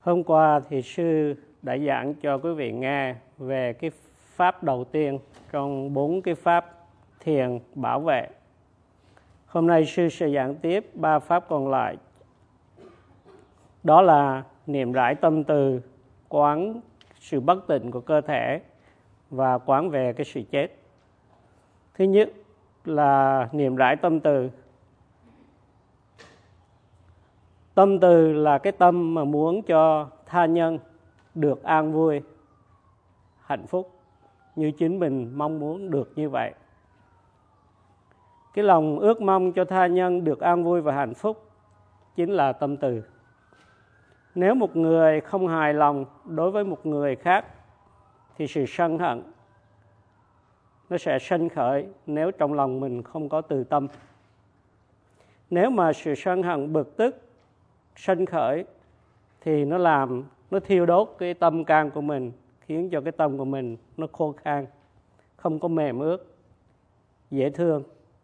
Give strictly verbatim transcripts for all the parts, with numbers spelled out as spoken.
Hôm qua thì sư đã giảng cho quý vị nghe về cái pháp đầu tiên trong bốn cái pháp thiền bảo vệ. Hôm nay sư sẽ giảng tiếp ba pháp còn lại. Đó là niệm rải tâm từ, quán sự bất tịnh của cơ thể và quán về cái sự chết. Thứ nhất là niệm rải tâm từ. Tâm từ là cái tâm mà muốn cho tha nhân được an vui, hạnh phúc như chính mình mong muốn được như vậy. Cái lòng ước mong cho tha nhân được an vui và hạnh phúc chính là tâm từ. Nếu một người không hài lòng đối với một người khác thì sự sân hận nó sẽ sanh khởi nếu trong lòng mình không có từ tâm. Nếu mà sự sân hận bực tức sanh khởi thì nó làm nó thiêu đốt cái tâm can của mình, khiến cho cái tâm của mình nó khô khan, không có mềm ướt, dễ thương.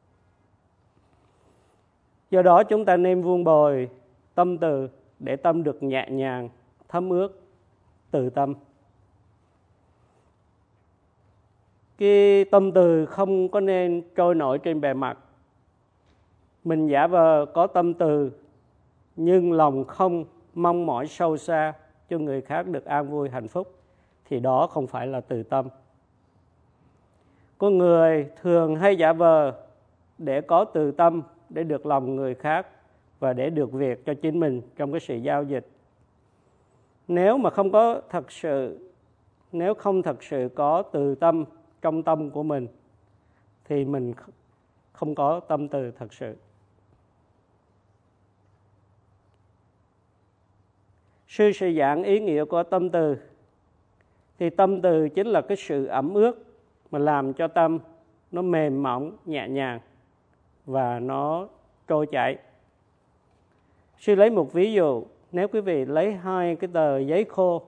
Do đó chúng ta nên vun bồi tâm từ để tâm được nhẹ nhàng, thấm ướt, từ tâm. Cái tâm từ không có nên trôi nổi trên bề mặt. Mình giả vờ có tâm từ nhưng lòng không mong mỏi sâu xa cho người khác được an vui hạnh phúc thì đó không phải là từ tâm. Con người thường hay giả vờ để có từ tâm để được lòng người khác và để được việc cho chính mình trong cái sự giao dịch. Nếu mà không có thật sự, nếu không thật sự có từ tâm trong tâm của mình thì mình không có tâm từ thật sự. Sư sẽ giảng ý nghĩa của tâm từ. Thì tâm từ chính là cái sự ẩm ướt mà làm cho tâm nó mềm mỏng, nhẹ nhàng và nó trôi chảy. Sư lấy một ví dụ, nếu quý vị lấy hai cái tờ giấy khô,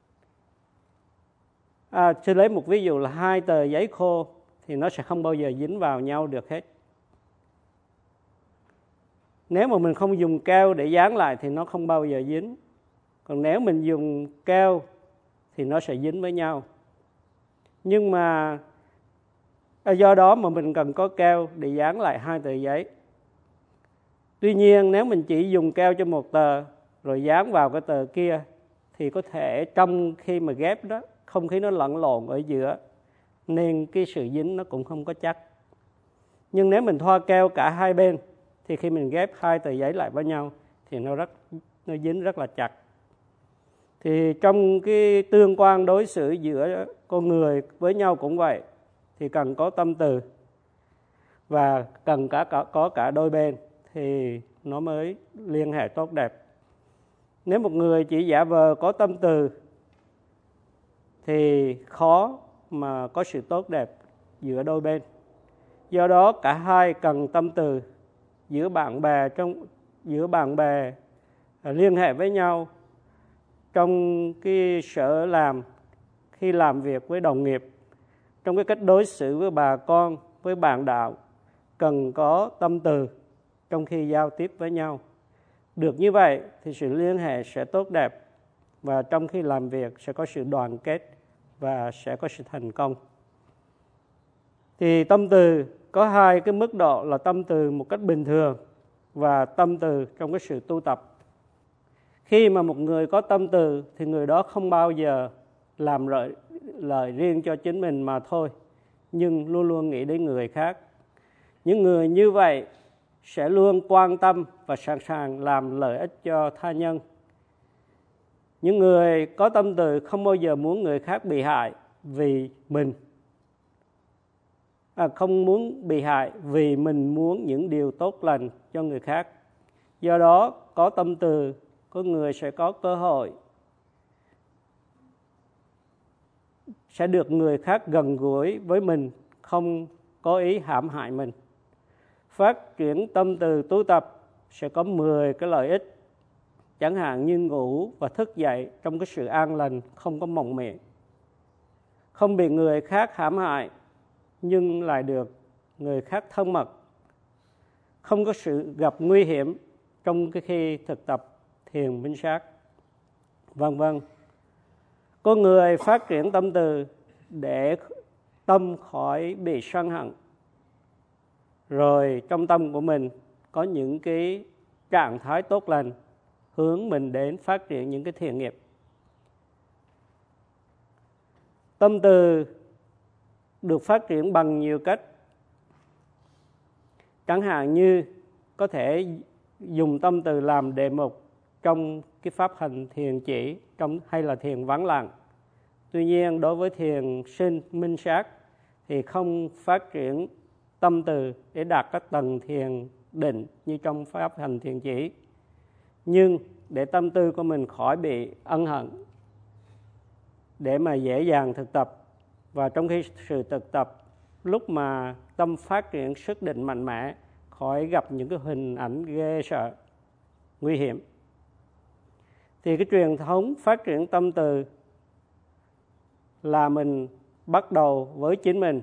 à, sư lấy một ví dụ là hai tờ giấy khô thì nó sẽ không bao giờ dính vào nhau được hết. Nếu mà mình không dùng keo để dán lại thì nó không bao giờ dính. Còn nếu mình dùng keo thì nó sẽ dính với nhau. Nhưng mà do đó mà mình cần có keo để dán lại hai tờ giấy. Tuy nhiên nếu mình chỉ dùng keo cho một tờ rồi dán vào cái tờ kia thì có thể trong khi mà ghép đó không khí nó lẫn lộn ở giữa nên cái sự dính nó cũng không có chắc. Nhưng nếu mình thoa keo cả hai bên thì khi mình ghép hai tờ giấy lại với nhau thì nó rất nó dính rất là chặt. Thì trong cái tương quan đối xử giữa con người với nhau cũng vậy, thì cần có tâm từ và cần cả, cả có cả đôi bên thì nó mới liên hệ tốt đẹp. Nếu một người chỉ giả vờ có tâm từ thì khó mà có sự tốt đẹp giữa đôi bên. Do đó cả hai cần tâm từ giữa bạn bè trong giữa bạn bè liên hệ với nhau trong cái sở làm, khi làm việc với đồng nghiệp, trong cái cách đối xử với bà con, với bạn đạo, cần có tâm từ trong khi giao tiếp với nhau. Được như vậy thì sự liên hệ sẽ tốt đẹp và trong khi làm việc sẽ có sự đoàn kết và sẽ có sự thành công. Thì tâm từ có hai cái mức độ là tâm từ một cách bình thường và tâm từ trong cái sự tu tập. Khi mà một người có tâm từ thì người đó không bao giờ làm lợi, lợi riêng cho chính mình mà thôi, nhưng luôn luôn nghĩ đến người khác. Những người như vậy sẽ luôn quan tâm và sẵn sàng làm lợi ích cho tha nhân. Những người có tâm từ không bao giờ muốn người khác bị hại vì mình. À, không muốn bị hại vì mình muốn những điều tốt lành cho người khác. Do đó có tâm từ, có người sẽ có cơ hội sẽ được người khác gần gũi với mình, không có ý hãm hại mình. Phát triển tâm từ tu tập sẽ có mười cái lợi ích, chẳng hạn như ngủ và thức dậy trong cái sự an lành, không có mộng mị, không bị người khác hãm hại nhưng lại được người khác thân mật, không có sự gặp nguy hiểm trong cái khi thực tập thiền minh sát. vân vân. Con người phát triển tâm từ để tâm khỏi bị sân hận. Rồi trong tâm của mình có những cái trạng thái tốt lành hướng mình đến phát triển những cái thiện nghiệp. Tâm từ được phát triển bằng nhiều cách. Chẳng hạn như có thể dùng tâm từ làm đề mục trong cái pháp hành thiền chỉ trong hay là thiền vắng lặng. Tuy nhiên đối với thiền sinh minh sát thì không phát triển tâm từ để đạt các tầng thiền định như trong pháp hành thiền chỉ. Nhưng để tâm tư của mình khỏi bị ân hận, để mà dễ dàng thực tập, và trong khi sự thực tập, lúc mà tâm phát triển sức định mạnh mẽ, khỏi gặp những cái hình ảnh ghê sợ, nguy hiểm, thì cái truyền thống phát triển tâm từ là mình bắt đầu với chính mình.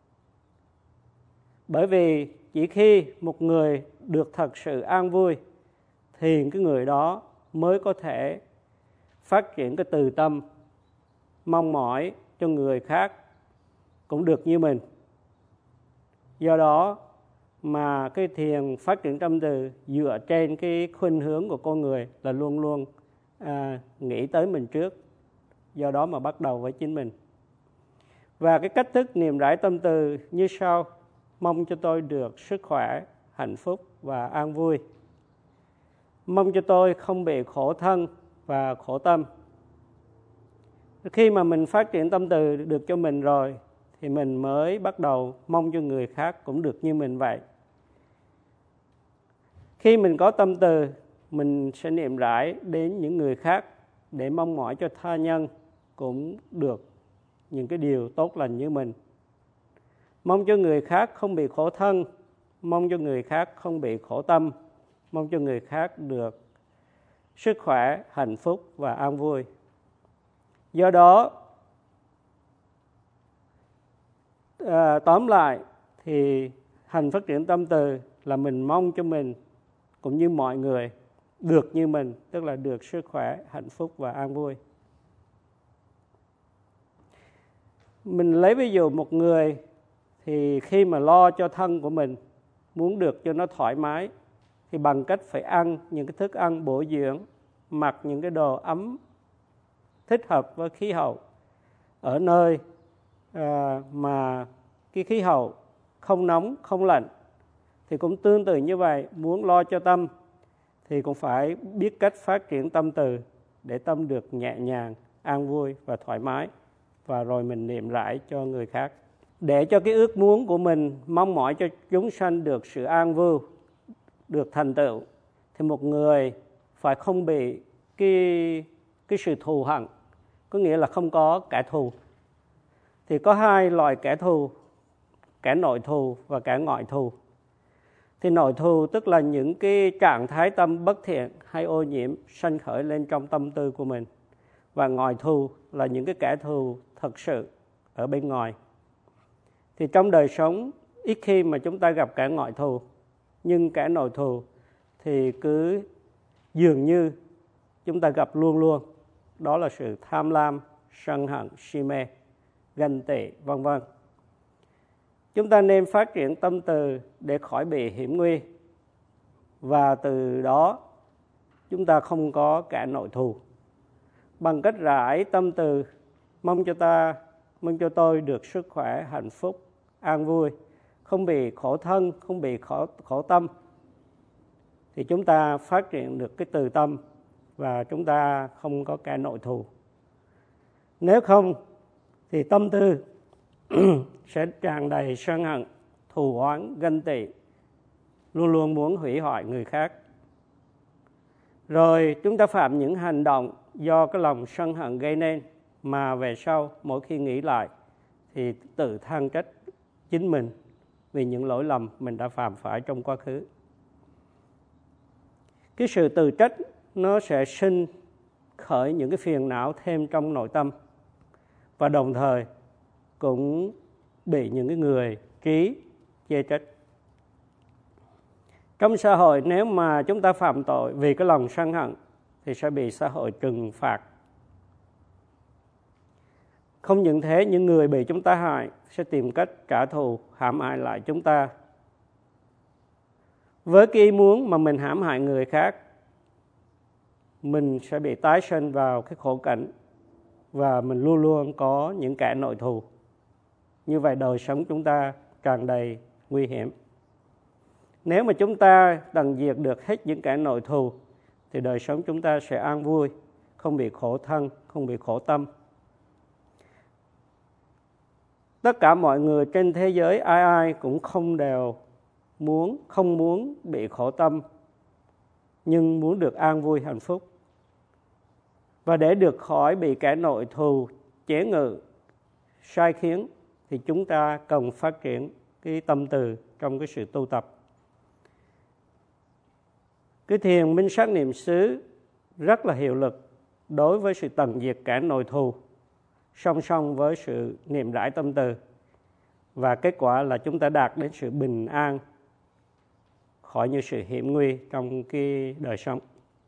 Bởi vì chỉ khi một người được thật sự an vui thì cái người đó mới có thể phát triển cái từ tâm mong mỏi cho người khác cũng được như mình. Do đó mà cái thiền phát triển tâm từ dựa trên cái khuynh hướng của con người là luôn luôn à, nghĩ tới mình trước. Do đó mà bắt đầu với chính mình. Và cái cách thức niệm rải tâm từ như sau: mong cho tôi được sức khỏe, hạnh phúc và an vui. Mong cho tôi không bị khổ thân và khổ tâm. Khi mà mình phát triển tâm từ được cho mình rồi thì mình mới bắt đầu mong cho người khác cũng được như mình vậy. Khi mình có tâm từ, mình sẽ niệm rải đến những người khác để mong mỏi cho tha nhân cũng được những cái điều tốt lành như mình. Mong cho người khác không bị khổ thân, mong cho người khác không bị khổ tâm, mong cho người khác được sức khỏe, hạnh phúc và an vui. Do đó, à, tóm lại thì hành phát triển tâm từ là mình mong cho mình cũng như mọi người được như mình, tức là được sức khỏe, hạnh phúc và an vui. Mình lấy ví dụ một người thì khi mà lo cho thân của mình, muốn được cho nó thoải mái, thì bằng cách phải ăn những cái thức ăn bổ dưỡng, mặc những cái đồ ấm thích hợp với khí hậu ở nơi à, mà cái khí hậu không nóng, không lạnh. Thì cũng tương tự như vậy, muốn lo cho tâm thì cũng phải biết cách phát triển tâm từ để tâm được nhẹ nhàng, an vui và thoải mái, và rồi mình niệm rải cho người khác. Để cho cái ước muốn của mình mong mỏi cho chúng sanh được sự an vui, được thành tựu, thì một người phải không bị cái, cái sự thù hận, có nghĩa là không có kẻ thù. Thì có hai loại kẻ thù, kẻ nội thù và kẻ ngoại thù. Thì nội thù tức là những cái trạng thái tâm bất thiện hay ô nhiễm sanh khởi lên trong tâm tư của mình. Và ngoại thù là những cái kẻ thù thật sự ở bên ngoài. Thì trong đời sống ít khi mà chúng ta gặp kẻ ngoại thù, nhưng kẻ nội thù thì cứ dường như chúng ta gặp luôn luôn. Đó là sự tham lam, sân hận, si mê, ganh tị, vân vân. Chúng ta nên phát triển tâm từ để khỏi bị hiểm nguy, và từ đó chúng ta không có kẻ nội thù. Bằng cách rải tâm từ mong cho ta, mong cho tôi được sức khỏe, hạnh phúc, an vui, không bị khổ thân, không bị khổ, khổ tâm, thì chúng ta phát triển được cái từ tâm và chúng ta không có kẻ nội thù. Nếu không thì tâm tư sẽ tràn đầy sân hận, thù oán, ganh tị, luôn luôn muốn hủy hoại người khác. Rồi chúng ta phạm những hành động do cái lòng sân hận gây nên, mà về sau mỗi khi nghĩ lại thì tự than trách chính mình vì những lỗi lầm mình đã phạm phải trong quá khứ. Cái sự tự trách nó sẽ sinh khởi những cái phiền não thêm trong nội tâm, và đồng thời cũng bị những cái người trí chê trách. Trong xã hội, nếu mà chúng ta phạm tội vì cái lòng sân hận thì sẽ bị xã hội trừng phạt Không những thế, những người bị chúng ta hại sẽ tìm cách trả thù, hãm hại lại chúng ta. Với cái ý muốn mà mình hãm hại người khác, mình sẽ bị tái sinh vào cái khổ cảnh và mình luôn luôn có những kẻ nội thù. Như vậy đời sống chúng ta tràn đầy nguy hiểm. Nếu mà chúng ta tận diệt được hết những kẻ nội thù thì đời sống chúng ta sẽ an vui, không bị khổ thân, không bị khổ tâm. Tất cả mọi người trên thế giới ai ai cũng không đều muốn, không muốn bị khổ tâm, nhưng muốn được an vui hạnh phúc. Và để được khỏi bị kẻ nội thù chế ngự, sai khiến thì chúng ta cần phát triển cái tâm từ trong cái sự tu tập. Cái thiền minh sát niệm xứ rất là hiệu lực đối với sự tận diệt kẻ nội thù, song song với sự niệm rải tâm từ. Và kết quả là chúng ta đạt đến sự bình an, khỏi những sự hiểm nguy trong cái đời sống.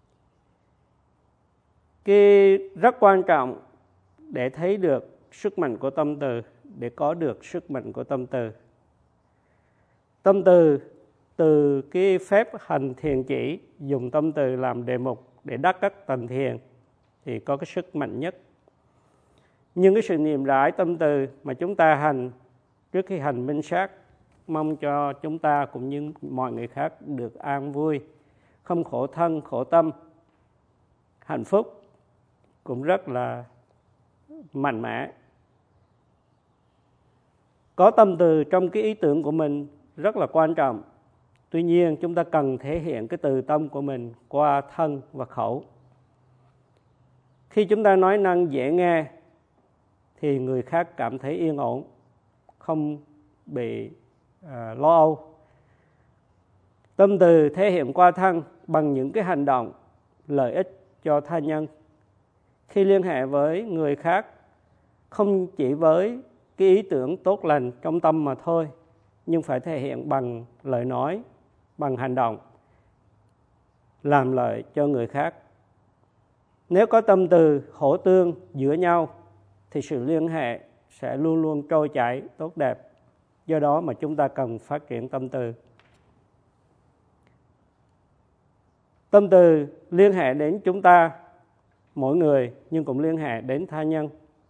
Cái rất quan trọng để thấy được sức mạnh của tâm từ, để có được sức mạnh của tâm từ. Tâm từ, từ cái phép hành thiền chỉ, dùng tâm từ làm đề mục để đắc các tầng thiền thì có cái sức mạnh nhất. Nhưng cái sự niệm rải tâm từ mà chúng ta hành trước khi hành minh sát, mong cho chúng ta cũng như mọi người khác được an vui, không khổ thân, khổ tâm, hạnh phúc, cũng rất là mạnh mẽ. Có tâm từ trong cái ý tưởng của mình rất là quan trọng. Tuy nhiên chúng ta cần thể hiện cái từ tâm của mình qua thân và khẩu. Khi chúng ta nói năng dễ nghe thì người khác cảm thấy yên ổn, không bị à, lo âu. Tâm từ thể hiện qua thân bằng những cái hành động lợi ích cho tha nhân. Khi liên hệ với người khác, không chỉ với cái ý tưởng tốt lành trong tâm mà thôi, nhưng phải thể hiện bằng lời nói, bằng hành động, làm lợi cho người khác. Nếu có tâm từ hỗ tương giữa nhau, thì sự liên hệ sẽ luôn luôn trôi chảy, tốt đẹp. Do đó mà chúng ta cần phát triển tâm từ. Tâm từ liên hệ đến chúng ta, mỗi người, nhưng cũng liên hệ đến tha nhân.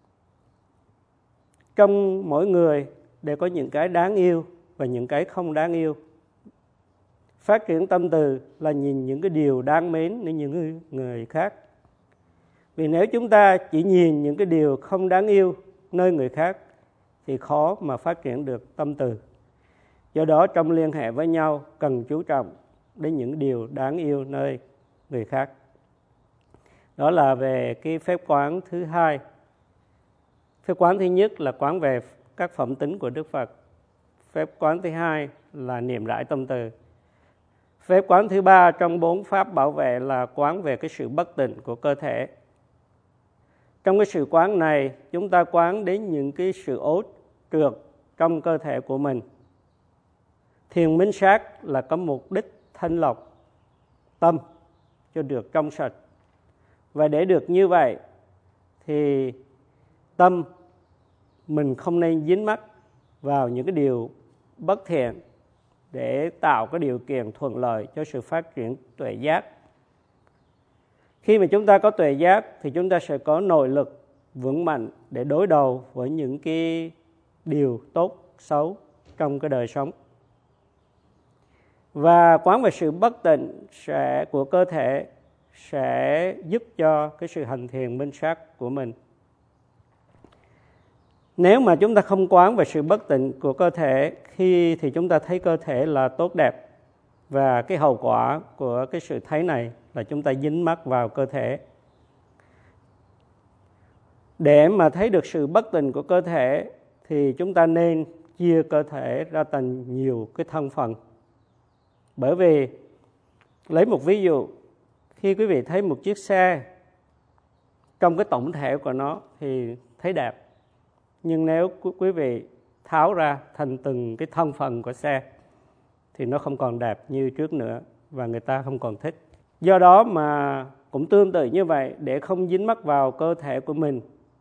Trong mỗi người đều có những cái đáng yêu và những cái không đáng yêu. Phát triển tâm từ là nhìn những cái điều đáng mến đến những người khác. Vì nếu chúng ta chỉ nhìn những cái điều không đáng yêu nơi người khác thì khó mà phát triển được tâm từ. Do đó trong liên hệ với nhau cần chú trọng đến những điều đáng yêu nơi người khác. Đó là về cái phép quán thứ hai. Phép quán thứ nhất là quán về các phẩm tính của Đức Phật. Phép quán thứ hai là niệm rải tâm từ. Phép quán thứ ba trong bốn pháp bảo vệ là quán về cái sự bất tịnh của cơ thể. Trong cái sự quán này, chúng ta quán đến những cái sự ố trượt trong cơ thể của mình. Thiền minh sát là có mục đích thanh lọc tâm cho được trong sạch. Và để được như vậy thì tâm mình không nên dính mắc vào những cái điều bất thiện để tạo cái điều kiện thuận lợi cho sự phát triển tuệ giác. Khi mà chúng ta có tuệ giác thì chúng ta sẽ có nội lực vững mạnh để đối đầu với những cái điều tốt, xấu trong cái đời sống. Và quán về sự bất tịnh sẽ của cơ thể sẽ giúp cho cái sự hành thiền minh sát của mình. Nếu mà chúng ta không quán về sự bất tịnh của cơ thể, khi thì chúng ta thấy cơ thể là tốt đẹp, và cái hậu quả của cái sự thấy này là chúng ta dính mắc vào cơ thể. Để mà thấy được sự bất tịnh của cơ thể thì chúng ta nên chia cơ thể ra thành nhiều cái thân phận. Bởi vì lấy một ví dụ, khi quý vị thấy một chiếc xe, trong cái tổng thể của nó thì thấy đẹp. Nhưng nếu quý vị tháo ra thành từng cái thân phận của xe thì nó không còn đẹp như trước nữa và người ta không còn thích. Do đó mà cũng tương tự như vậy, để không dính mắc vào cơ thể của mình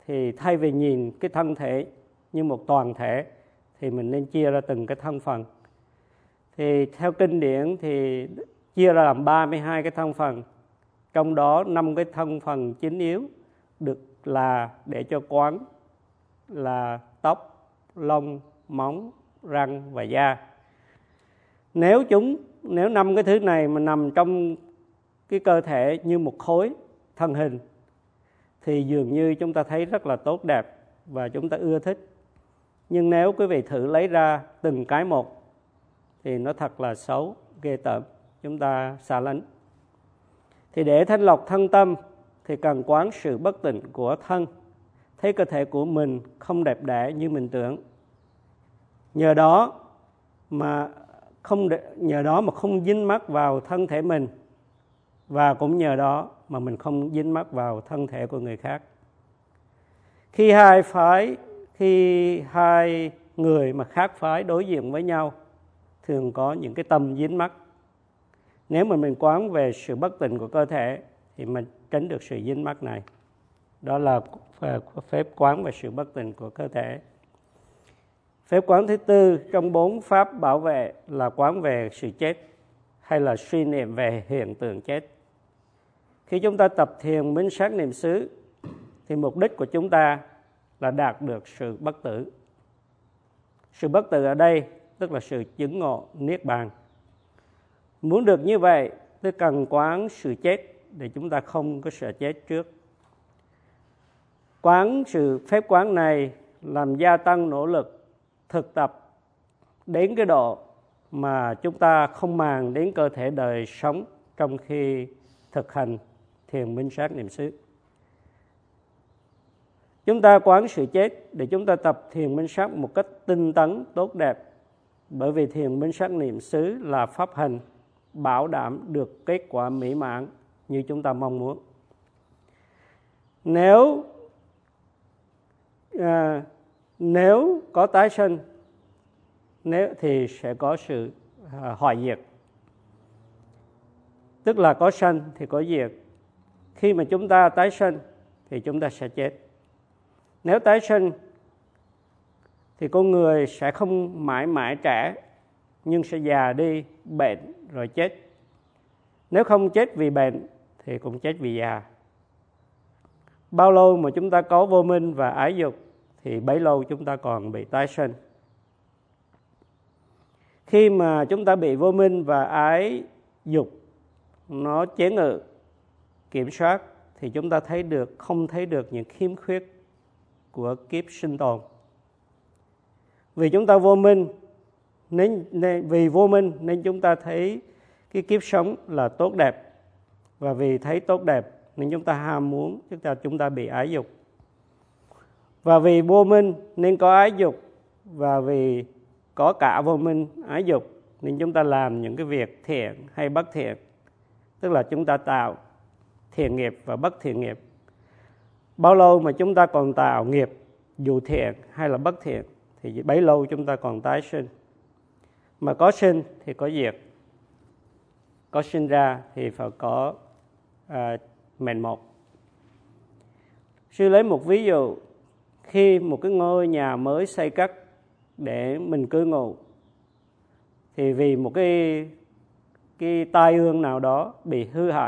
thì thay vì nhìn cái thân thể như một toàn thể thì mình nên chia ra từng cái thân phần. Thì theo kinh điển thì chia ra làm ba mươi hai cái thân phần, trong đó năm cái thân phần chính yếu được là để cho quán là tóc, lông, móng, răng và da. Nếu chúng nếu năm cái thứ này mà nằm trong cái cơ thể như một khối thân hình thì dường như chúng ta thấy rất là tốt đẹp và chúng ta ưa thích. Nhưng nếu quý vị thử lấy ra từng cái một thì nó thật là xấu, ghê tởm, chúng ta xa lánh. Thì để thanh lọc thân tâm thì cần quán sự bất tịnh của thân, thấy cơ thể của mình không đẹp đẽ như mình tưởng. Nhờ đó mà không nhờ đó mà không dính mắc vào thân thể mình, và cũng nhờ đó mà mình không dính mắc vào thân thể của người khác. Khi hai phái khi hai người mà khác phái đối diện với nhau thường có những cái tâm dính mắc. Nếu mà mình quán về sự bất tịnh của cơ thể thì mình tránh được sự dính mắc này. Đó là phép quán về sự bất tịnh của cơ thể. Phép quán thứ tư trong bốn pháp bảo vệ là quán về sự chết, hay là suy niệm về hiện tượng chết. Khi chúng ta tập thiền minh sát niệm xứ thì mục đích của chúng ta là đạt được sự bất tử. Sự bất tử ở đây tức là sự chứng ngộ niết bàn. Muốn được như vậy, tôi cần quán sự chết để chúng ta không có sợ chết trước. Quán sự phép quán này làm gia tăng nỗ lực thực tập đến cái độ mà chúng ta không màng đến cơ thể đời sống trong khi thực hành thiền minh sát niệm xứ. Chúng ta quán sự chết để chúng ta tập thiền minh sát một cách tinh tấn, tốt đẹp. Bởi vì thiền minh sát niệm xứ là pháp hành bảo đảm được kết quả mỹ mãn như chúng ta mong muốn. Nếu à, nếu có tái sinh, nếu thì sẽ có sự à, hoại diệt. Tức là có sanh thì có diệt. Khi mà chúng ta tái sinh thì chúng ta sẽ chết. Nếu tái sinh thì con người sẽ không mãi mãi trẻ, nhưng sẽ già đi, bệnh rồi chết. Nếu không chết vì bệnh thì cũng chết vì già. Bao lâu mà chúng ta có vô minh và ái dục thì bấy lâu chúng ta còn bị tái sinh. Khi mà chúng ta bị vô minh và ái dục nó chế ngự, kiểm soát thì chúng ta thấy được không thấy được những khiếm khuyết của kiếp sinh tồn. Vì chúng ta vô minh nên, nên vì vô minh nên chúng ta thấy cái kiếp sống là tốt đẹp, và vì thấy tốt đẹp nên chúng ta ham muốn, chúng ta chúng ta bị ái dục. Và vì vô minh nên có ái dục, và vì có cả vô minh ái dục nên chúng ta làm những cái việc thiện hay bất thiện, tức là chúng ta tạo thiện nghiệp và bất thiện nghiệp. Bao lâu mà chúng ta còn tạo nghiệp dù thiện hay là bất thiện thì bấy lâu chúng ta còn tái sinh. Mà có sinh thì có diệt, có sinh ra thì phải có à, mệnh một. Sư lấy một ví dụ, khi một cái ngôi nhà mới xây cất để mình cư ngụ thì vì một cái cái tai ương nào đó bị hư hại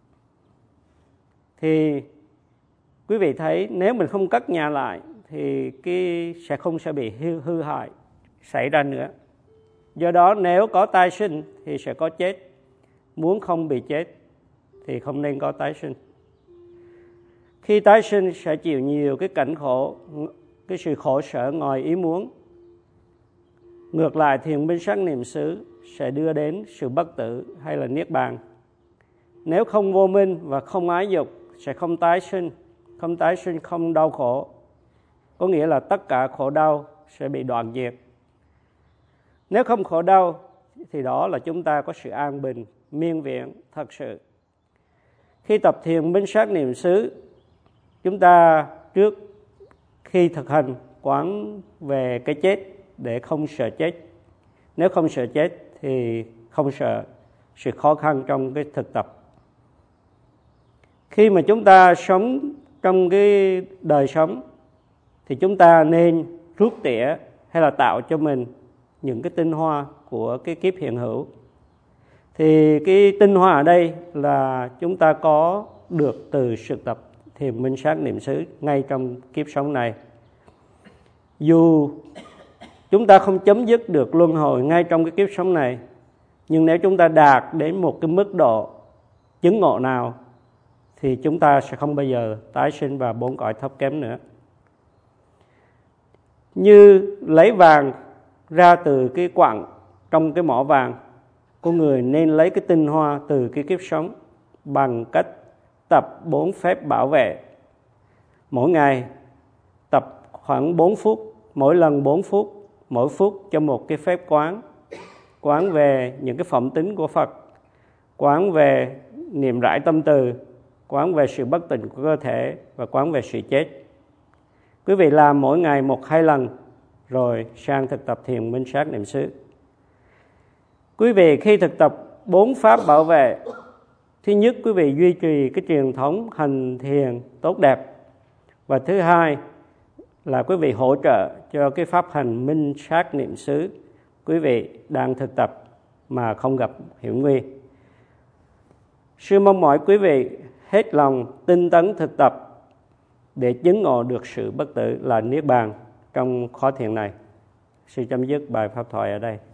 thì quý vị thấy nếu mình không cất nhà lại thì cái sẽ không sẽ bị hư, hư hại xảy ra nữa. Do đó nếu có tái sinh thì sẽ có chết. Muốn không bị chết thì không nên có tái sinh. Khi tái sinh sẽ chịu nhiều cái cảnh khổ, cái sự khổ sở ngoài ý muốn. Ngược lại thiền minh sát niệm xứ sẽ đưa đến sự bất tử hay là niết bàn. Nếu không vô minh và không ái dục sẽ không tái sinh, không tái sinh không đau khổ. Có nghĩa là tất cả khổ đau sẽ bị đoạn diệt. Nếu không khổ đau thì đó là chúng ta có sự an bình, miên viện thật sự. Khi tập thiền minh sát niệm xứ, chúng ta trước khi thực hành quán về cái chết để không sợ chết. Nếu không sợ chết thì không sợ sự khó khăn trong cái thực tập. Khi mà chúng ta sống trong cái đời sống thì chúng ta nên rút tỉa hay là tạo cho mình những cái tinh hoa của cái kiếp hiện hữu. Thì cái tinh hoa ở đây là chúng ta có được từ sự tập thiền minh sát niệm xứ ngay trong kiếp sống này. Dù chúng ta không chấm dứt được luân hồi ngay trong cái kiếp sống này, nhưng nếu chúng ta đạt đến một cái mức độ chứng ngộ nào thì chúng ta sẽ không bao giờ tái sinh vào bốn cõi thấp kém nữa. Như lấy vàng ra từ cái quặng trong cái mỏ vàng, con người nên lấy cái tinh hoa từ cái kiếp sống bằng cách tập bốn phép bảo vệ. Mỗi ngày tập khoảng bốn phút, mỗi lần bốn phút, mỗi phút cho một cái phép quán. Quán về những cái phẩm tính của Phật, quán về niệm rải tâm từ, quán về sự bất tịnh của cơ thể và quán về sự chết. Quý vị làm mỗi ngày một hai lần rồi sang thực tập thiền minh sát niệm xứ. Quý vị khi thực tập bốn pháp bảo vệ, thứ nhất quý vị duy trì cái truyền thống hành thiền tốt đẹp, và thứ hai là quý vị hỗ trợ cho cái pháp hành minh sát niệm xứ quý vị đang thực tập mà không gặp hiểm nguy. Sư mong mỏi quý vị hết lòng tinh tấn thực tập để chứng ngộ được sự bất tử là niết bàn trong khóa thiền này. Sư chấm dứt bài pháp thoại ở đây.